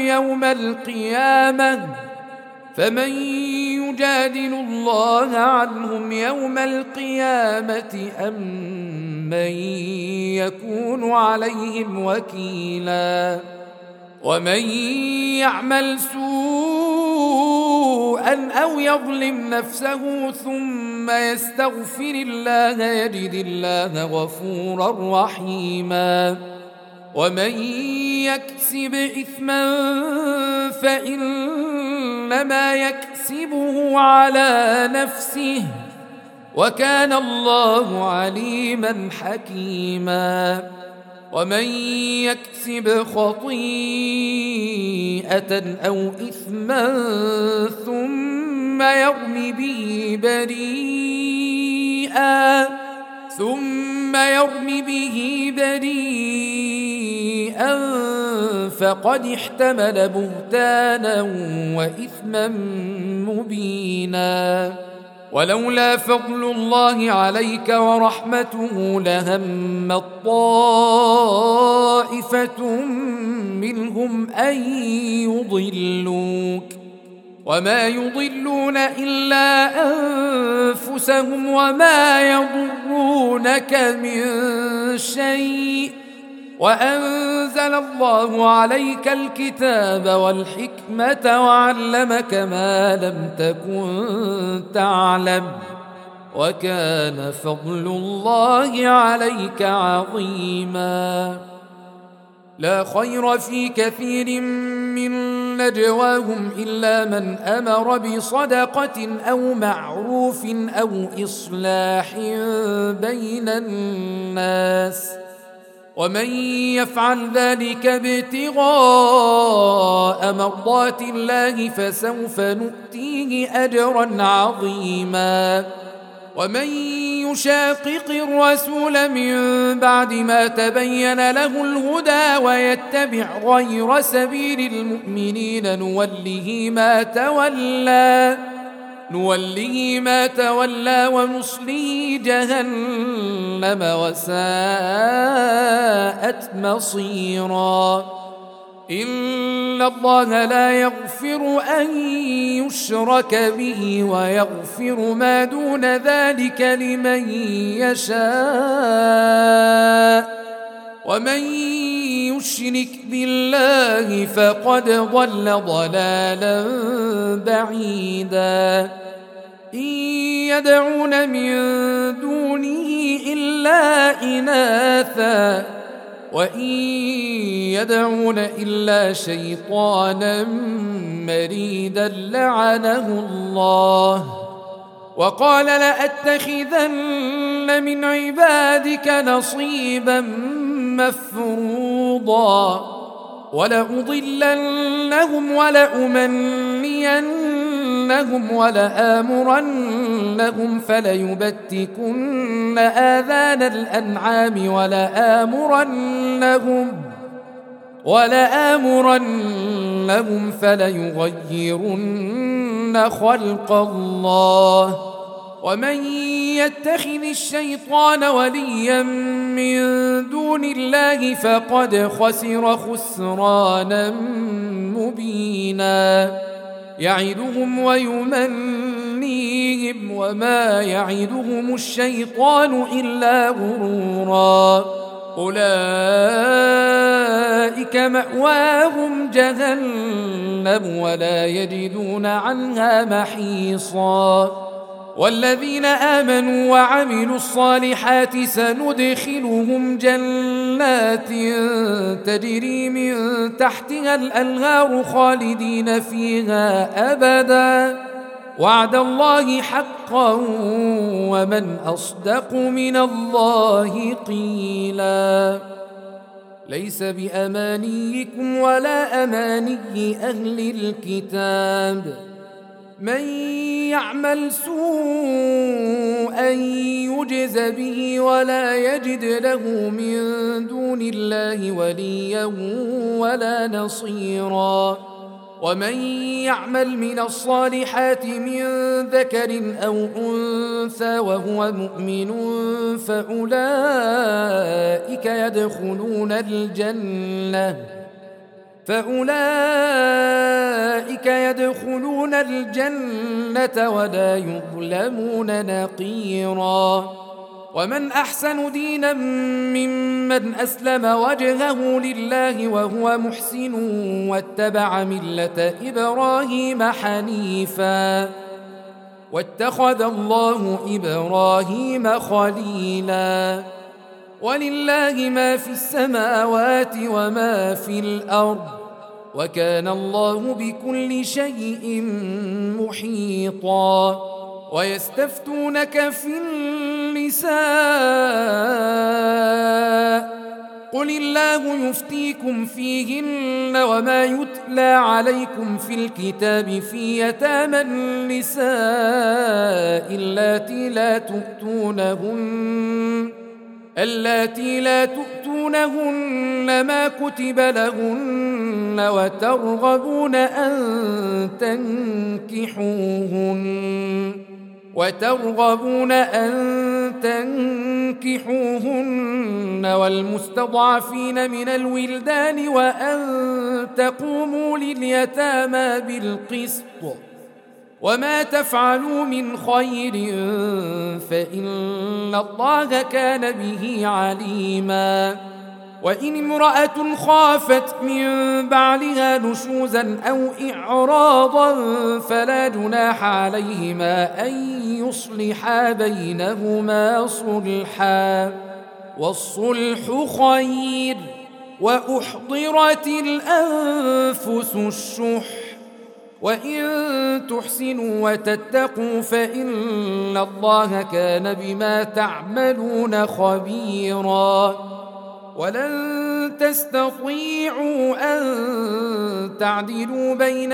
يوم القيامة أم من يكون عليهم وكيلا ومن يعمل سوءا أو يظلم نفسه ثم يستغفر الله يجد الله غفورا رحيما ومن يكسب إثما فإنما يكسبه على نفسه وكان الله عليما حكيما ومن يكسب خطيئة أو إثما ثم يرم به بريئا ثم يرم به بريئا فقد احتمل بهتانا وإثما مبينا. ولولا فضل الله عليك ورحمته لهم طائفة منهم أن يضلوك وما يضلون إلا أنفسهم وما يضرونك من شيء وأنزل الله عليك الكتاب والحكمة وعلمك ما لم تكن تعلم وكان فضل الله عليك عظيما. لا خير في كثير من نجواهم إلا من أمر بصدقة أو معروف أو إصلاح بين الناس ومن يفعل ذلك ابتغاء مرضات الله فسوف نؤتيه أجرا عظيما. ومن يشاقق الرسول من بعد ما تبين له الهدى ويتبع غير سبيل المؤمنين نوله ما تولى ونصليه جهنم وساءت مصيرا. إن الله لا يغفر أن يشرك به ويغفر ما دون ذلك لمن يشاء ومن يشرك بالله فقد ضل ضلالا بعيدا. إن يدعون من دونه إلا إناثا وإن يدعون إلا شيطانا مريدا لعنه الله وقال لأتخذن من عبادك نصيبا مفروضا ولأضلنهم ولأمنينهم ولآمرنهم فليبتكن آذان الأنعام ولآمرنهم فليغيرن خلق الله. ومن يتخذ الشيطان وليا من دون الله فقد خسر خسرانا مبينا. يعدهم ويمنيهم وما يعدهم الشيطان إلا غرورا. أولئك مأواهم جهنم ولا يجدون عنها محيصا. والذين آمنوا وعملوا الصالحات سندخلهم جنات تجري من تحتها الأنهار خالدين فيها أبدا وعد الله حقا ومن أصدق من الله قيلا. ليس بأمانيكم ولا أماني أهل الكتاب من يعمل سوءا يجز به ولا يجد له من دون الله وليا ولا نصيرا. ومن يعمل من الصالحات من ذكر أو أنثى وهو مؤمن فأولئك يدخلون الجنة ولا يظلمون نقيرا. ومن أحسن دينا ممن أسلم وجهه لله وهو محسن واتبع ملة إبراهيم حنيفا واتخذ الله إبراهيم خليلا. ولله ما في السماوات وما في الأرض وكان الله بكل شيء محيطا. ويستفتونك في النساء قل الله يفتيكم فيهن وما يتلى عليكم في الكتاب في يتامى النساء اللاتي لا تؤتونهن ما كتب لهن وترغبون أن تنكحوهن والمستضعفين من الولدان وأن تقوموا لليتامى بالقسط وما تفعلوا من خير فإن الله كان به عليما. وإن امرأة خافت من بعلها نشوزا أو إعراضا فلا جناح عليهما أن يصلحا بينهما صلحا والصلح خير وأحضرت الأنفس الشح وإن تحسنوا وتتقوا فإن الله كان بما تعملون خبيرا. ولن تستطيعوا أن تعدلوا بين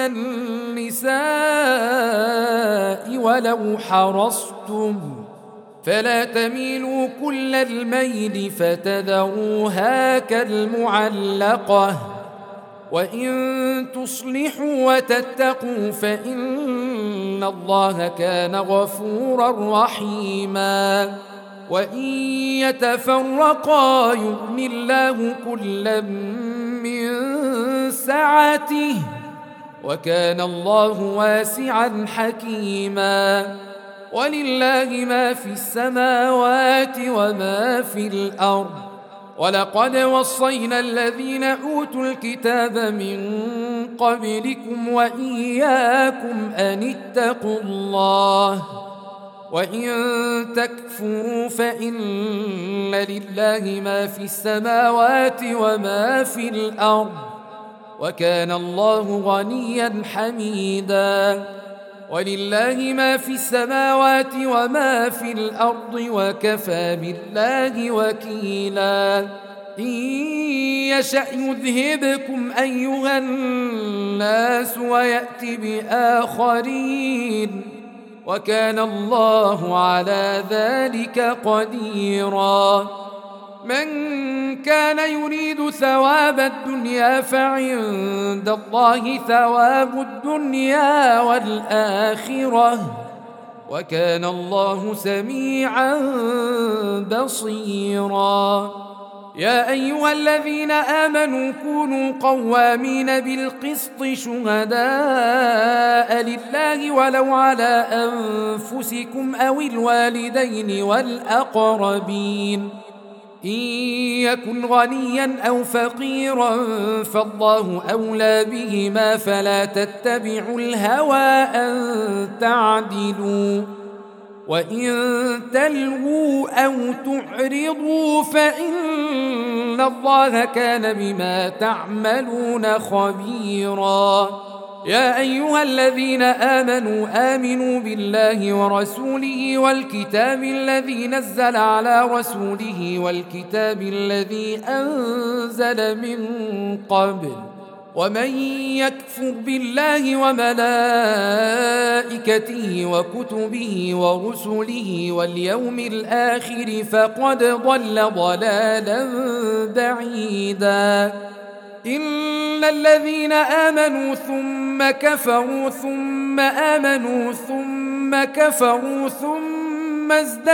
النساء ولو حرصتم فلا تميلوا كل الميل فتذروها كالمعلقة وإن تصلحوا وتتقوا فإن الله كان غفورا رحيما. وإن يتفرقا يغن الله كلا من سعته وكان الله واسعا حكيما. ولله ما في السماوات وما في الأرض ولقد وصينا الذين أوتوا الكتاب من قبلكم وإياكم أن اتقوا الله وإن تكفروا فإن لله ما في السماوات وما في الأرض وكان الله غنيا حميدا. ولله ما في السماوات وما في الأرض وكفى بالله وكيلا. إن يشأ يذهبكم أيها الناس ويأت بآخرين وكان الله على ذلك قديرا. من كان يريد ثواب الدنيا فعند الله ثواب الدنيا والآخرة وكان الله سميعا بصيرا. يا أيها الذين آمنوا كونوا قوامين بالقسط شهداء لله ولو على أنفسكم أو الوالدين والأقربين إن يكن غنيا أو فقيرا فالله أولى بهما فلا تتبعوا الهوى أن تعدلوا وإن تلووا أو تعرضوا فإن الله كان بما تعملون خبيرا. يا أيها الذين آمنوا بالله ورسوله والكتاب الذي نزل على رسوله والكتاب الذي أنزل من قبل ومن يكفر بالله وملائكته وكتبه ورسله واليوم الآخر فقد ضل ضلالا بعيدا. إن الذين آمنوا ثم كفروا ثم آمنوا ثم كفروا ثم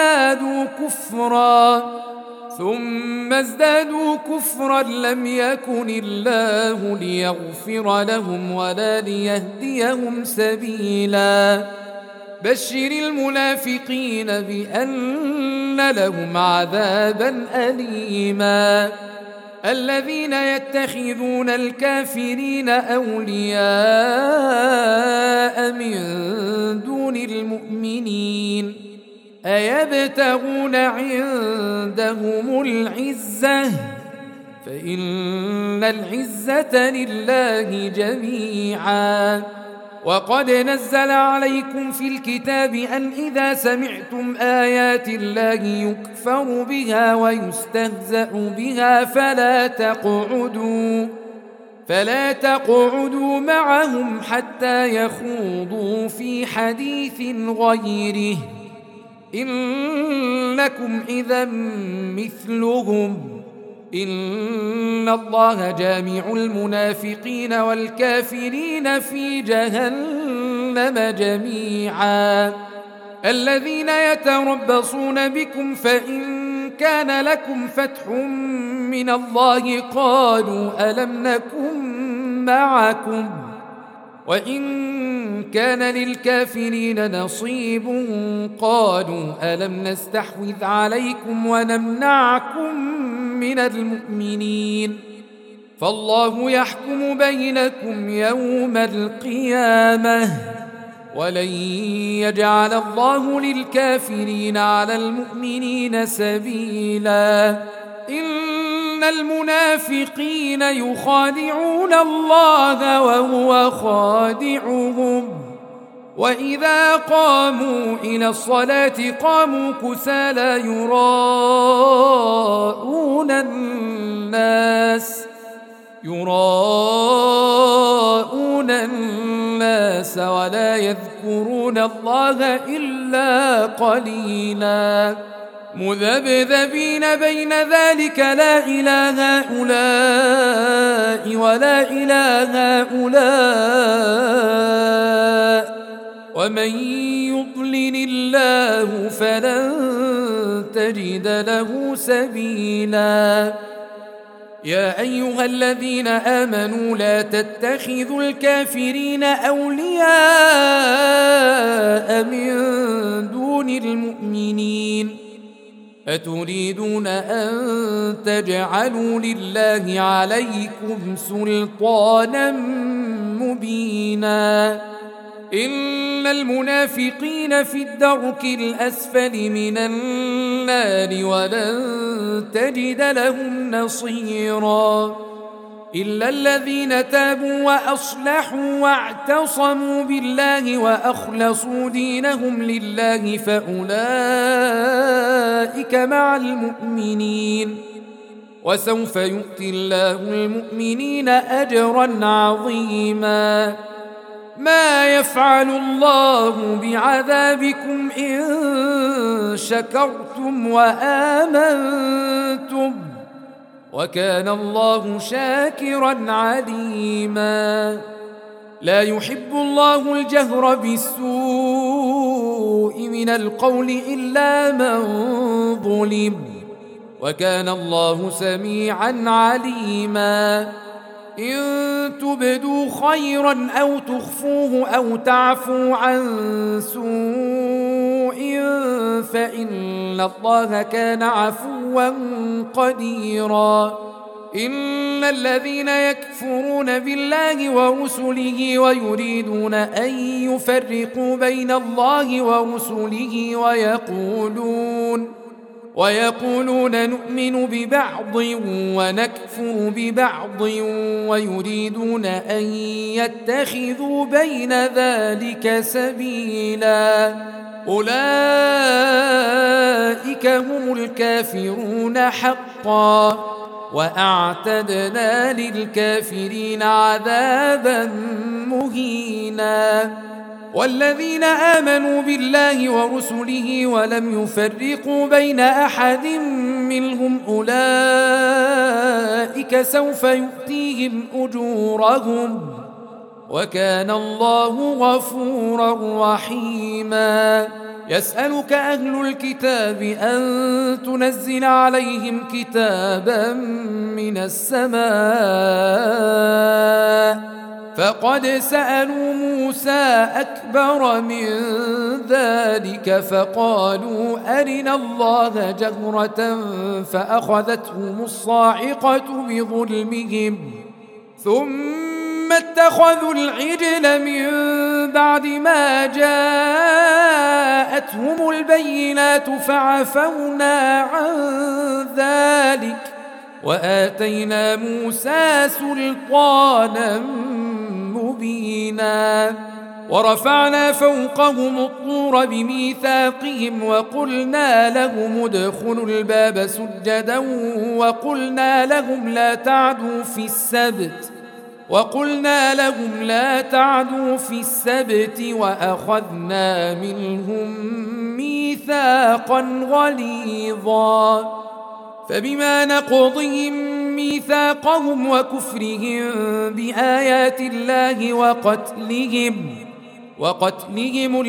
ازدادوا كفرا لم يكن الله ليغفر لهم ولا ليهديهم سبيلا. بشر المنافقين بأن لهم عذابا أليما. الذين يتخذون الكافرين أولياء من دون المؤمنين أيبتغون عندهم العزة فإن العزة لله جميعا. وقد نزل عليكم في الكتاب أن إذا سمعتم آيات الله يكفر بها ويستهزأ بها فلا تقعدوا معهم حتى يخوضوا في حديث غيره إنكم إذا مثلهم إن الله جامع المنافقين والكافرين في جهنم جميعا الذين يتربصون بكم فإن كان لكم فتح من الله قالوا ألم نكن معكم وإن كان للكافرين نصيب قالوا ألم نستحوذ عليكم ونمنعكم من المؤمنين فالله يحكم بينكم يوم القيامة ولن يجعل الله للكافرين على المؤمنين سبيلا إن المنافقين يخادعون الله وهو خادعهم وإذا قاموا إلى الصلاة قاموا كسالى يراءون الناس ولا يذكرون الله إلا قليلا مذبذبين بين ذلك لا إله هؤلاء ولا إله هؤلاء ومن يضلل الله فلن تجد له سبيلا يا أيها الذين آمنوا لا تتخذوا الكافرين أولياء من دون المؤمنين أتريدون أن تجعلوا لله عليكم سلطانا مبينا إن المنافقين في الدرك الأسفل من النار ولن تجد لهم نصيرا إلا الذين تابوا وأصلحوا واعتصموا بالله وأخلصوا دينهم لله فأولئك مع المؤمنين وسوف يؤتي الله المؤمنين أجرا عظيما ما يفعل الله بعذابكم إن شكرتم وآمنتم وكان الله شاكرا عليما لا يحب الله الجهر بالسوء من القول إلا من ظلم وكان الله سميعا عليما إن تبدوا خيرا أو تخفوه أو تعفوا عن سوء فإن الله كان عفوا قديرا إن الذين يكفرون بالله ورسله ويريدون أن يفرقوا بين الله ورسله ويقولون نؤمن ببعض ونكفر ببعض ويريدون أن يتخذوا بين ذلك سبيلا أولئك هم الكافرون حقا وأعتدنا للكافرين عذابا مهينا والذين آمنوا بالله ورسله ولم يفرقوا بين أحد منهم أولئك سوف يؤتيهم أجورهم وكان الله غفورا رحيما يسألك أهل الكتاب أن تنزل عليهم كتابا من السماء فقد سألوا موسى أكبر من ذلك فقالوا أرنا الله جهرة فأخذتهم الصاعقة بظلمهم ثم اتخذوا العجل من بعد ما جاءتهم البينات فعفونا عن ذلك وآتينا موسى سلطانا مبينا ورفعنا فوقهم الطور بميثاقهم وقلنا لهم ادخلوا الباب سجدا وقلنا لهم لا تعدوا في السبت وأخذنا منهم ميثاقا غليظا فبما نقضهم ميثاقهم وكفرهم بآيات الله وقتلهم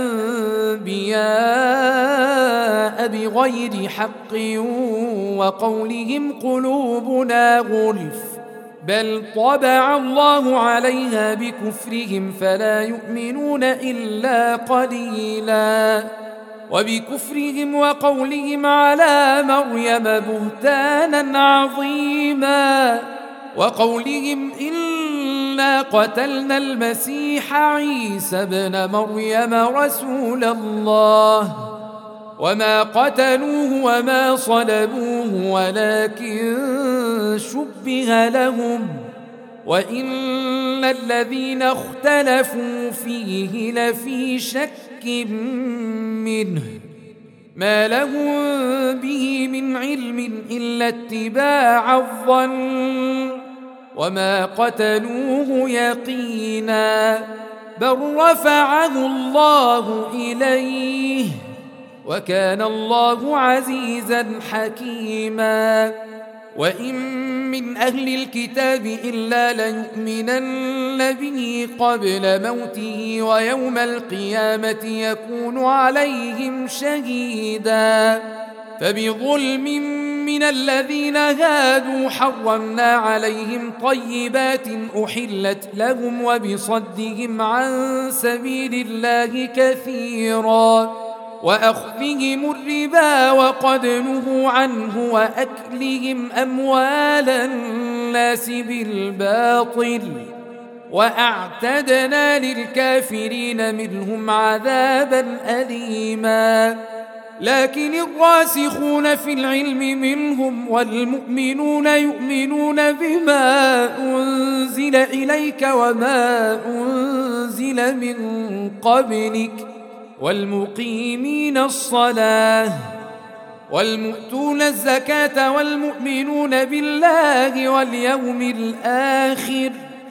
الأنبياء بغير حق وقولهم قلوبنا غلف بل طبع الله عليها بكفرهم فلا يؤمنون إلا قليلا وبكفرهم وقولهم على مريم بهتانا عظيما وقولهم إنا قتلنا المسيح عيسى ابن مريم رسول الله وما قتلوه وما صلبوه ولكن شبه لهم وإن الذين اختلفوا فيه لفي شك منه ما لهم به من علم إلا اتباع الظن وما قتلوه يقينا بل رفعه الله إليه وكان الله عزيزا حكيما وإن من أهل الكتاب إلا ليؤمنن به قبل موته ويوم القيامة يكون عليهم شهيدا فبظلم من الذين هادوا حرمنا عليهم طيبات أحلت لهم وبصدهم عن سبيل الله كثيرا وأخذهم الربا وقد نهوا عنه وأكلهم أموال الناس بالباطل وأعتدنا للكافرين منهم عذابا أليما لكن الراسخون في العلم منهم والمؤمنون يؤمنون بما أنزل إليك وما أنزل من قبلك والمقيمين الصلاة والمؤتون الزكاة والمؤمنون بالله واليوم الآخر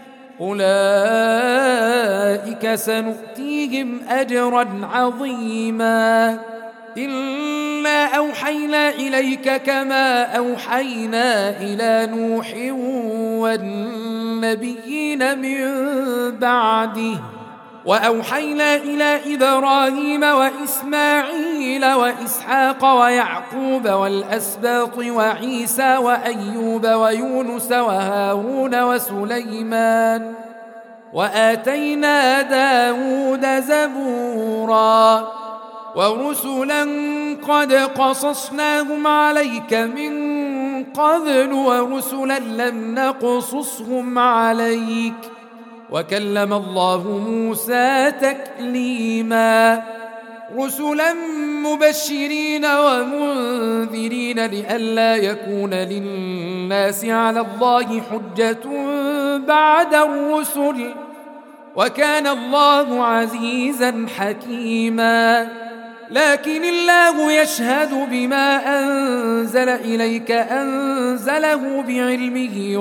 أولئك سنؤتيهم أجرا عظيما إنا أوحينا إليك كما أوحينا إلى نوح والنبيين من بعده وأوحينا إلى إبراهيم وإسماعيل وإسحاق ويعقوب والأسباط وعيسى وأيوب ويونس وهارون وسليمان وآتينا داود زبورا ورسلا قد قصصناهم عليك من قبل ورسلا لم نقصصهم عليك وكلم الله موسى تكليما رسلا مبشرين ومنذرين لئلا يكون للناس على الله حجة بعد الرسل وكان الله عزيزا حكيما لكن الله يشهد بما أنزل إليك أنزله بعلمه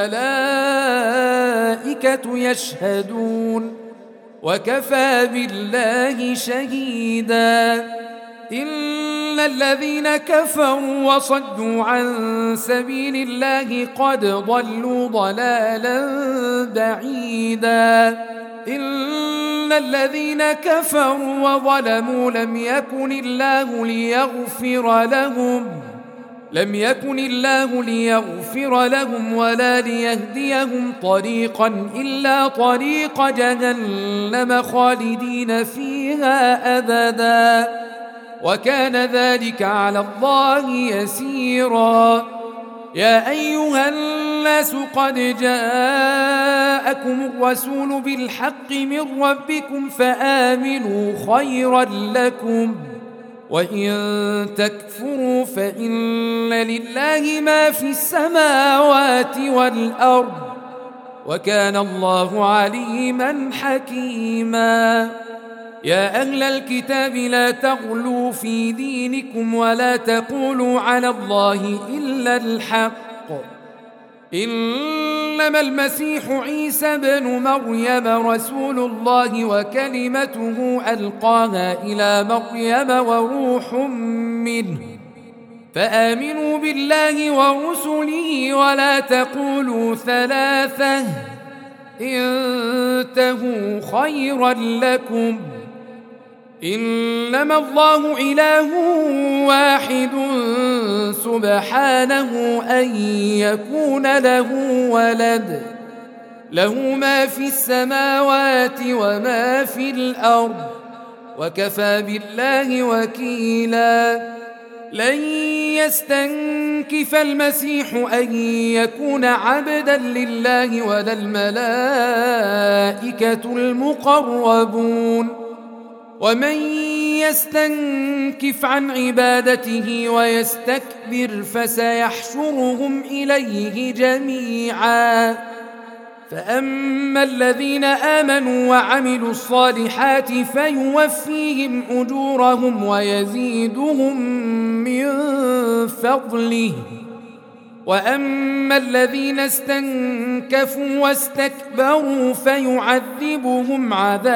والملائكة يشهدون وكفى بالله شهيدا إن الذين كفروا وصدوا عن سبيل الله قد ضلوا ضلالا بعيدا إن الذين كفروا وظلموا لم يكن الله ليغفر لهم ولا ليهديهم طريقا إلا طريق جهنم خالدين فيها أبدا وكان ذلك على الله يسيرا يا أيها الناس قد جاءكم الرسول بالحق من ربكم فآمنوا خيرا لكم وإن تكفروا فإن لله ما في السماوات والأرض وكان الله عليما حكيما. يا أهل الكتاب لا تغلوا في دينكم ولا تقولوا على الله إلا الحق، إنما المسيح عيسى بن مريم رسول الله وكلمته ألقاها إلى مريم وروح منه، فآمنوا بالله ورسله ولا تقولوا ثلاثة، انتهوا خيرا لكم، إنما الله إله واحد سبحانه أن يكون له ولد، له ما في السماوات وما في الأرض، وكفى بالله وكيلا. لن يستنكف المسيح أن يكون عبدا لله ولا الملائكة المقربون، ومن يستنكف عن عبادته ويستكبر فسيحشرهم إليه جميعا. فأما الذين آمنوا وعملوا الصالحات فيوفيهم أجورهم ويزيدهم من فضله، وأما الذين استنكفوا واستكبروا فيعذبهم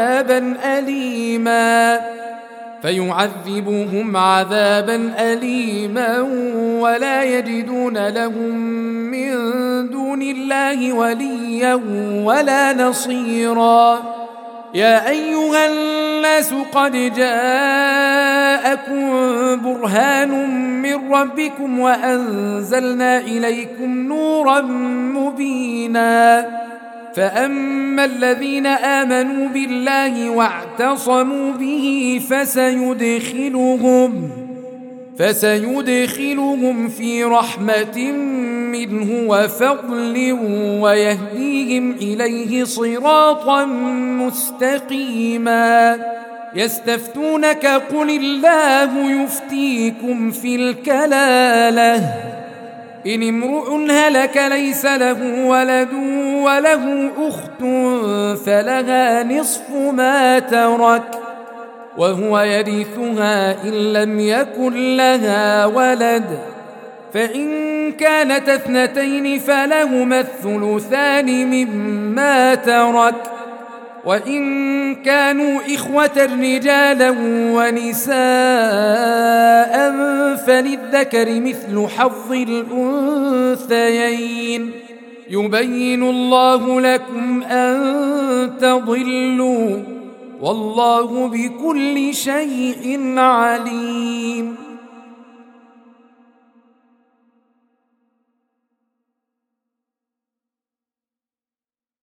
عذابا أليما ولا يجدون لهم من دون الله وليا ولا نصيرا. يا أيها الناس قد جاءكم برهان من ربكم وأنزلنا إليكم نورا مبينا. فأما الذين آمنوا بالله واعتصموا به فسيدخلهم في رحمة منه وفضل ويهديهم إليه صراطا مستقيما. يستفتونك قل الله يفتيكم في الكلالة، إن امرؤ هلك ليس له ولد وله أخت فلها نصف ما ترك وهو يرثها إن لم يكن لها ولد، فإن كانت اثنتين فلهما الثلثان مما ترك، وإن كانوا إخوة رجالا ونساء فللذكر مثل حظ الأنثيين، يبين الله لكم أن تضلوا، والله بكل شيء عليم.